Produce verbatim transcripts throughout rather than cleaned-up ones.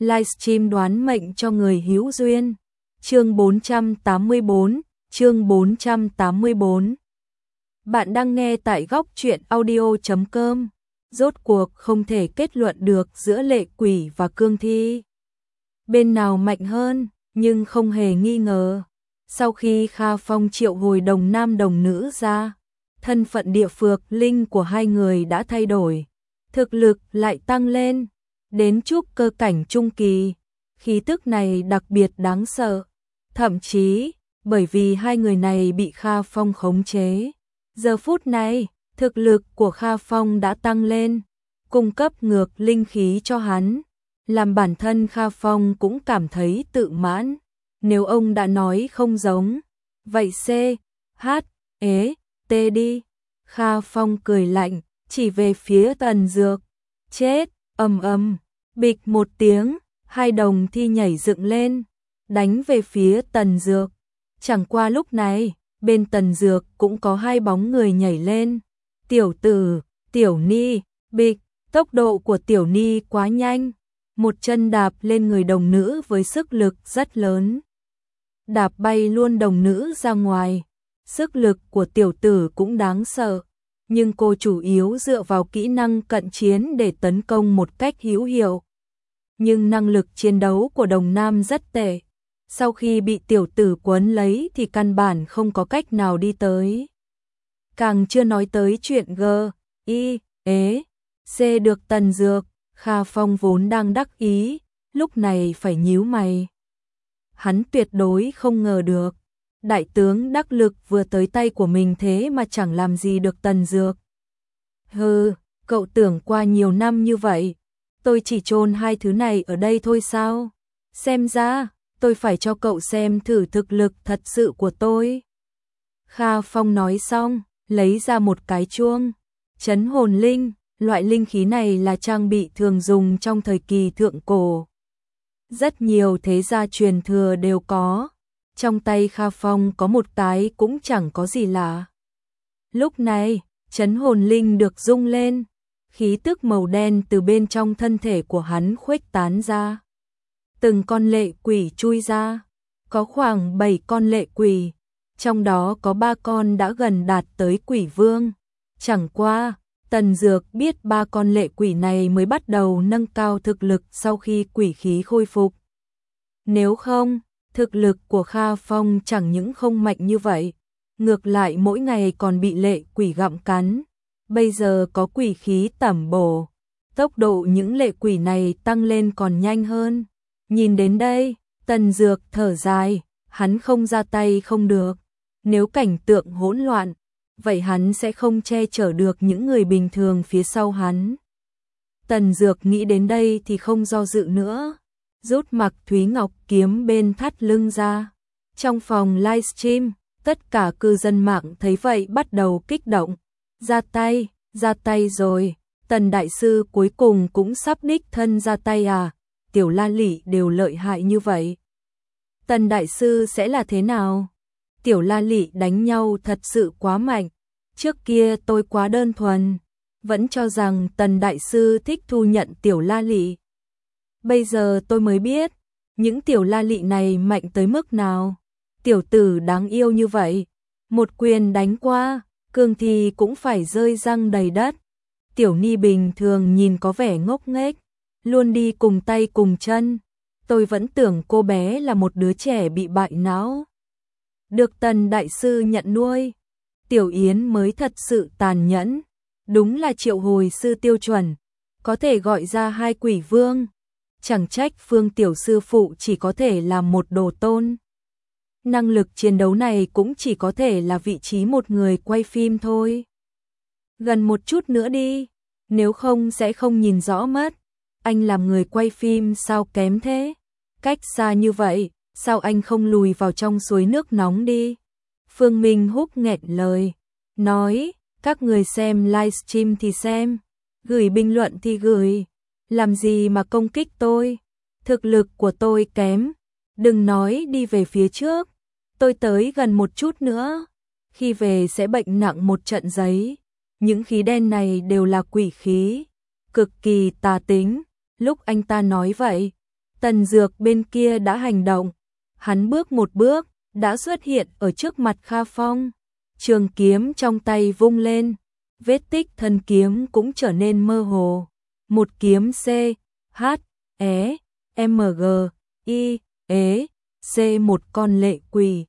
livestream đoán mệnh cho người hữu duyên. Chương bốn trăm tám mươi bốn, chương bốn trăm tám mươi bốn. Bạn đang nghe tại góc truyện audio chấm com. Rốt cuộc không thể kết luận được giữa lệ quỷ và cương thi. Bên nào mạnh hơn, nhưng không hề nghi ngờ. Sau khi Kha Phong triệu hồi đồng nam đồng nữ ra, thân phận địa phược linh của hai người đã thay đổi. Thực lực lại tăng lên, đến trúc cơ cảnh trung kỳ. Khí tức này đặc biệt đáng sợ. Thậm chí, bởi vì hai người này bị Kha Phong khống chế. Giờ phút này, thực lực của Kha Phong đã tăng lên, cung cấp ngược linh khí cho hắn. Làm bản thân Kha Phong cũng cảm thấy tự mãn. Nếu ông đã nói không giống, vậy C, H, E, T đi. Kha Phong cười lạnh, chỉ về phía Tần Dược. Chết, ầm ầm, bịch một tiếng, hai đồng thi nhảy dựng lên, đánh về phía Tần Dược. Chẳng qua lúc này, bên Tần Dược cũng có hai bóng người nhảy lên. Tiểu Tử, Tiểu Ni, bịch, tốc độ của Tiểu Ni quá nhanh. Một chân đạp lên người đồng nữ với sức lực rất lớn. Đạp bay luôn đồng nữ ra ngoài. Sức lực của Tiểu Tử cũng đáng sợ, nhưng cô chủ yếu dựa vào kỹ năng cận chiến để tấn công một cách hữu hiệu. Nhưng năng lực chiến đấu của đồng nam rất tệ. Sau khi bị Tiểu Tử quấn lấy thì căn bản không có cách nào đi tới. Càng chưa nói tới chuyện G, I, E, C được Tần Dược. Kha Phong vốn đang đắc ý, lúc này phải nhíu mày. Hắn tuyệt đối không ngờ được, đại tướng đắc lực vừa tới tay của mình thế mà chẳng làm gì được Tần Dược. Hừ, cậu tưởng qua nhiều năm như vậy, tôi chỉ chôn hai thứ này ở đây thôi sao? Xem ra, tôi phải cho cậu xem thử thực lực thật sự của tôi. Kha Phong nói xong, lấy ra một cái chuông, trấn hồn linh. Loại linh khí này là trang bị thường dùng trong thời kỳ thượng cổ. Rất nhiều thế gia truyền thừa đều có. Trong tay Kha Phong có một cái cũng chẳng có gì lạ. Lúc này, trấn hồn linh được rung lên. Khí tức màu đen từ bên trong thân thể của hắn khuếch tán ra. Từng con lệ quỷ chui ra. Có khoảng bảy con lệ quỷ. Trong đó có ba con đã gần đạt tới quỷ vương. Chẳng qua, Tần Dược biết ba con lệ quỷ này mới bắt đầu nâng cao thực lực sau khi quỷ khí khôi phục. Nếu không, thực lực của Kha Phong chẳng những không mạnh như vậy, ngược lại mỗi ngày còn bị lệ quỷ gặm cắn. Bây giờ có quỷ khí tẩm bổ, tốc độ những lệ quỷ này tăng lên còn nhanh hơn. Nhìn đến đây, Tần Dược thở dài, hắn không ra tay không được. Nếu cảnh tượng hỗn loạn, vậy hắn sẽ không che chở được những người bình thường phía sau hắn. Tần Dược nghĩ đến đây thì không do dự nữa, rút mặc Thúy Ngọc kiếm bên thắt lưng ra. Trong phòng livestream, tất cả cư dân mạng thấy vậy bắt đầu kích động. Ra tay, ra tay rồi, Tần Đại Sư cuối cùng cũng sắp đích thân ra tay à, Tiểu La Lị đều lợi hại như vậy. Tần Đại Sư sẽ là thế nào? Tiểu La Lị đánh nhau thật sự quá mạnh. Trước kia tôi quá đơn thuần, vẫn cho rằng Tần Đại Sư thích thu nhận Tiểu La Lị. Bây giờ tôi mới biết, những Tiểu La Lị này mạnh tới mức nào. Tiểu tử đáng yêu như vậy, một quyền đánh qua, cương thi cũng phải rơi răng đầy đất. Tiểu Ni bình thường nhìn có vẻ ngốc nghếch, luôn đi cùng tay cùng chân. Tôi vẫn tưởng cô bé là một đứa trẻ bị bại não. Được Tần Đại Sư nhận nuôi, Tiểu Yến mới thật sự tàn nhẫn. Đúng là triệu hồi sư tiêu chuẩn, có thể gọi ra hai quỷ vương. Chẳng trách Phương Tiểu Sư phụ chỉ có thể làm một đồ tôn. Năng lực chiến đấu này cũng chỉ có thể là vị trí một người quay phim thôi. Gần một chút nữa đi, nếu không sẽ không nhìn rõ mất. Anh làm người quay phim sao kém thế? Cách xa như vậy, sao anh không lùi vào trong suối nước nóng đi? Phương Minh Húc nghẹn lời, nói, các người xem livestream thì xem, gửi bình luận thì gửi, làm gì mà công kích tôi? Thực lực của tôi kém, đừng nói đi về phía trước, tôi tới gần một chút nữa, khi về sẽ bệnh nặng một trận giấy. Những khí đen này đều là quỷ khí, cực kỳ tà tính. Lúc anh ta nói vậy, Tần Dược bên kia đã hành động. Hắn bước một bước, đã xuất hiện ở trước mặt Kha Phong. Trường kiếm trong tay vung lên, vết tích thân kiếm cũng trở nên mơ hồ. Một kiếm C, H, E, M, G, I, E, C một con lệ quỷ.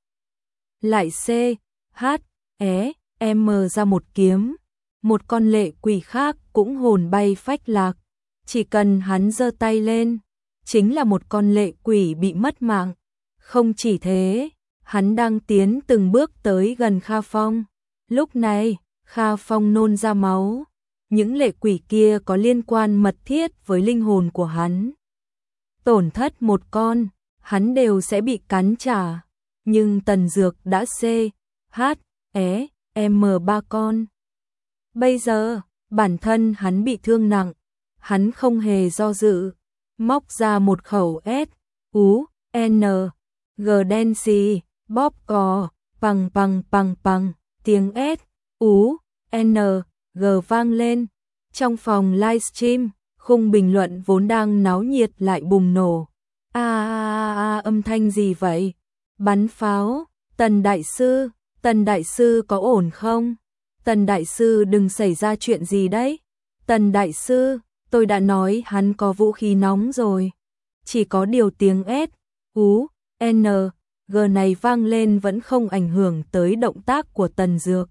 Lại C, H, E, M ra một kiếm. Một con lệ quỷ khác cũng hồn bay phách lạc. Chỉ cần hắn giơ tay lên, chính là một con lệ quỷ bị mất mạng. Không chỉ thế, hắn đang tiến từng bước tới gần Kha Phong. Lúc này, Kha Phong nôn ra máu. Những lệ quỷ kia có liên quan mật thiết với linh hồn của hắn. Tổn thất một con, hắn đều sẽ bị cắn trả. Nhưng Tần Dược đã C, H, E, M ba con. Bây giờ, bản thân hắn bị thương nặng. Hắn không hề do dự. Móc ra một khẩu S, U, N, G đen xì, bóp cò, bằng bằng bằng bằng, tiếng S, U, N, G vang lên. Trong phòng livestream, khung bình luận vốn đang náo nhiệt lại bùng nổ. A a a âm thanh gì vậy? Bắn pháo, Tần Đại Sư, Tần Đại Sư có ổn không? Tần Đại Sư đừng xảy ra chuyện gì đấy. Tần Đại Sư, tôi đã nói hắn có vũ khí nóng rồi. Chỉ có điều tiếng S, U, N, G này vang lên vẫn không ảnh hưởng tới động tác của Tần Dược.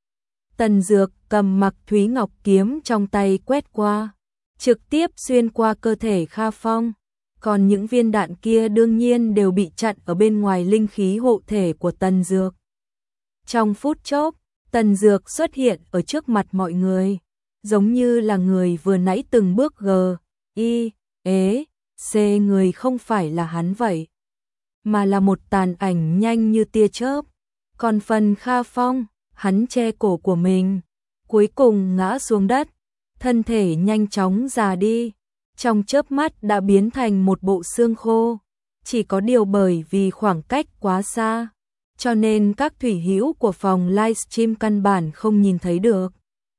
Tần Dược cầm Mặc Thúy Ngọc kiếm trong tay quét qua, trực tiếp xuyên qua cơ thể Kha Phong. Còn những viên đạn kia đương nhiên đều bị chặn ở bên ngoài linh khí hộ thể của Tần Dược. Trong phút chốc, Tần Dược xuất hiện ở trước mặt mọi người, giống như là người vừa nãy từng bước G, I, E, C người không phải là hắn vậy, mà là một tàn ảnh nhanh như tia chớp. Còn phần Kha Phong, hắn che cổ của mình, cuối cùng ngã xuống đất, thân thể nhanh chóng già đi, trong chớp mắt đã biến thành một bộ xương khô. Chỉ có điều bởi vì khoảng cách quá xa, cho nên các thủy hữu của phòng livestream căn bản không nhìn thấy được.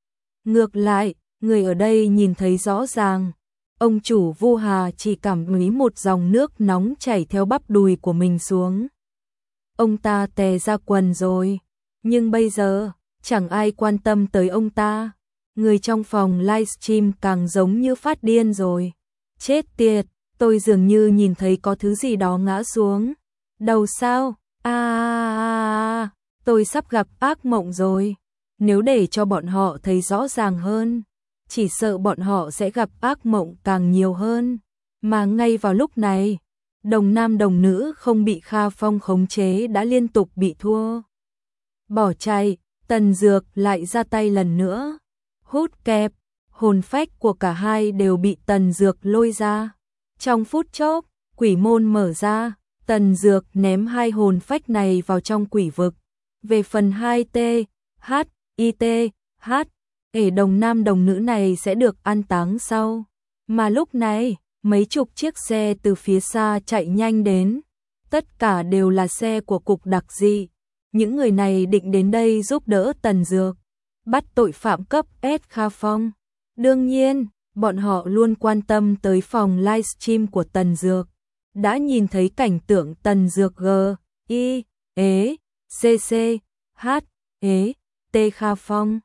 Ngược lại, người ở đây nhìn thấy rõ ràng. Ông chủ Vu Hà chỉ cảm thấy một dòng nước nóng chảy theo bắp đùi của mình xuống. Ông ta tè ra quần rồi, nhưng bây giờ, chẳng ai quan tâm tới ông ta. Người trong phòng livestream càng giống như phát điên rồi. Chết tiệt, tôi dường như nhìn thấy có thứ gì đó ngã xuống. Đầu sao? À, à, à, à, tôi sắp gặp ác mộng rồi. Nếu để cho bọn họ thấy rõ ràng hơn, chỉ sợ bọn họ sẽ gặp ác mộng càng nhiều hơn. Mà ngay vào lúc này, đồng nam đồng nữ không bị Kha Phong khống chế đã liên tục bị thua. Bỏ chạy, Tần Dược lại ra tay lần nữa. Hút kẹp, hồn phách của cả hai đều bị Tần Dược lôi ra. Trong phút chốc, quỷ môn mở ra, Tần Dược ném hai hồn phách này vào trong quỷ vực. Về phần hai T, H, I T, H, ể đồng nam đồng nữ này sẽ được an táng sau. Mà lúc này, mấy chục chiếc xe từ phía xa chạy nhanh đến. Tất cả đều là xe của cục đặc dị. Những người này định đến đây giúp đỡ Tần Dược, bắt tội phạm cấp S Kha Phong. Đương nhiên, bọn họ luôn quan tâm tới phòng livestream của Tần Dược. Đã nhìn thấy cảnh tượng Tần Dược G, I, E, C C, H, E, T Kha Phong.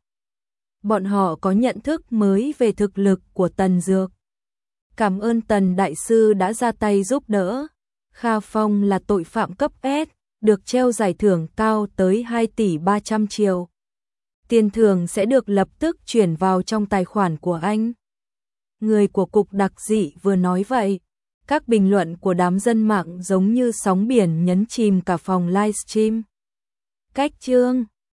Bọn họ có nhận thức mới về thực lực của Tần Dược. Cảm ơn Tần Đại Sư đã ra tay giúp đỡ. Kha Phong là tội phạm cấp S, được treo giải thưởng cao tới hai tỷ ba trăm triệu. Tiền thưởng sẽ được lập tức chuyển vào trong tài khoản của anh. Người của cục đặc dị vừa nói vậy. Các bình luận của đám dân mạng giống như sóng biển nhấn chìm cả phòng livestream. Cách chương